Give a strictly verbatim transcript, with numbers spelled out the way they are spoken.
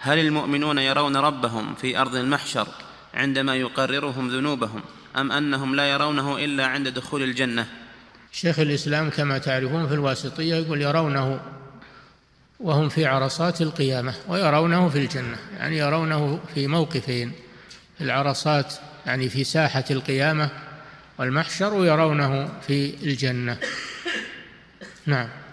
هل المؤمنون يرون ربهم في أرض المحشر عندما يقررهم ذنوبهم، أم أنهم لا يرونه إلا عند دخول الجنة؟ شيخ الإسلام كما تعرفون في الواسطية يقول يرونه وهم في عرصات القيامة ويرونه في الجنة، يعني يرونه في موقفين، العرصات يعني في ساحة القيامة والمحشر، ويرونه في الجنة. نعم.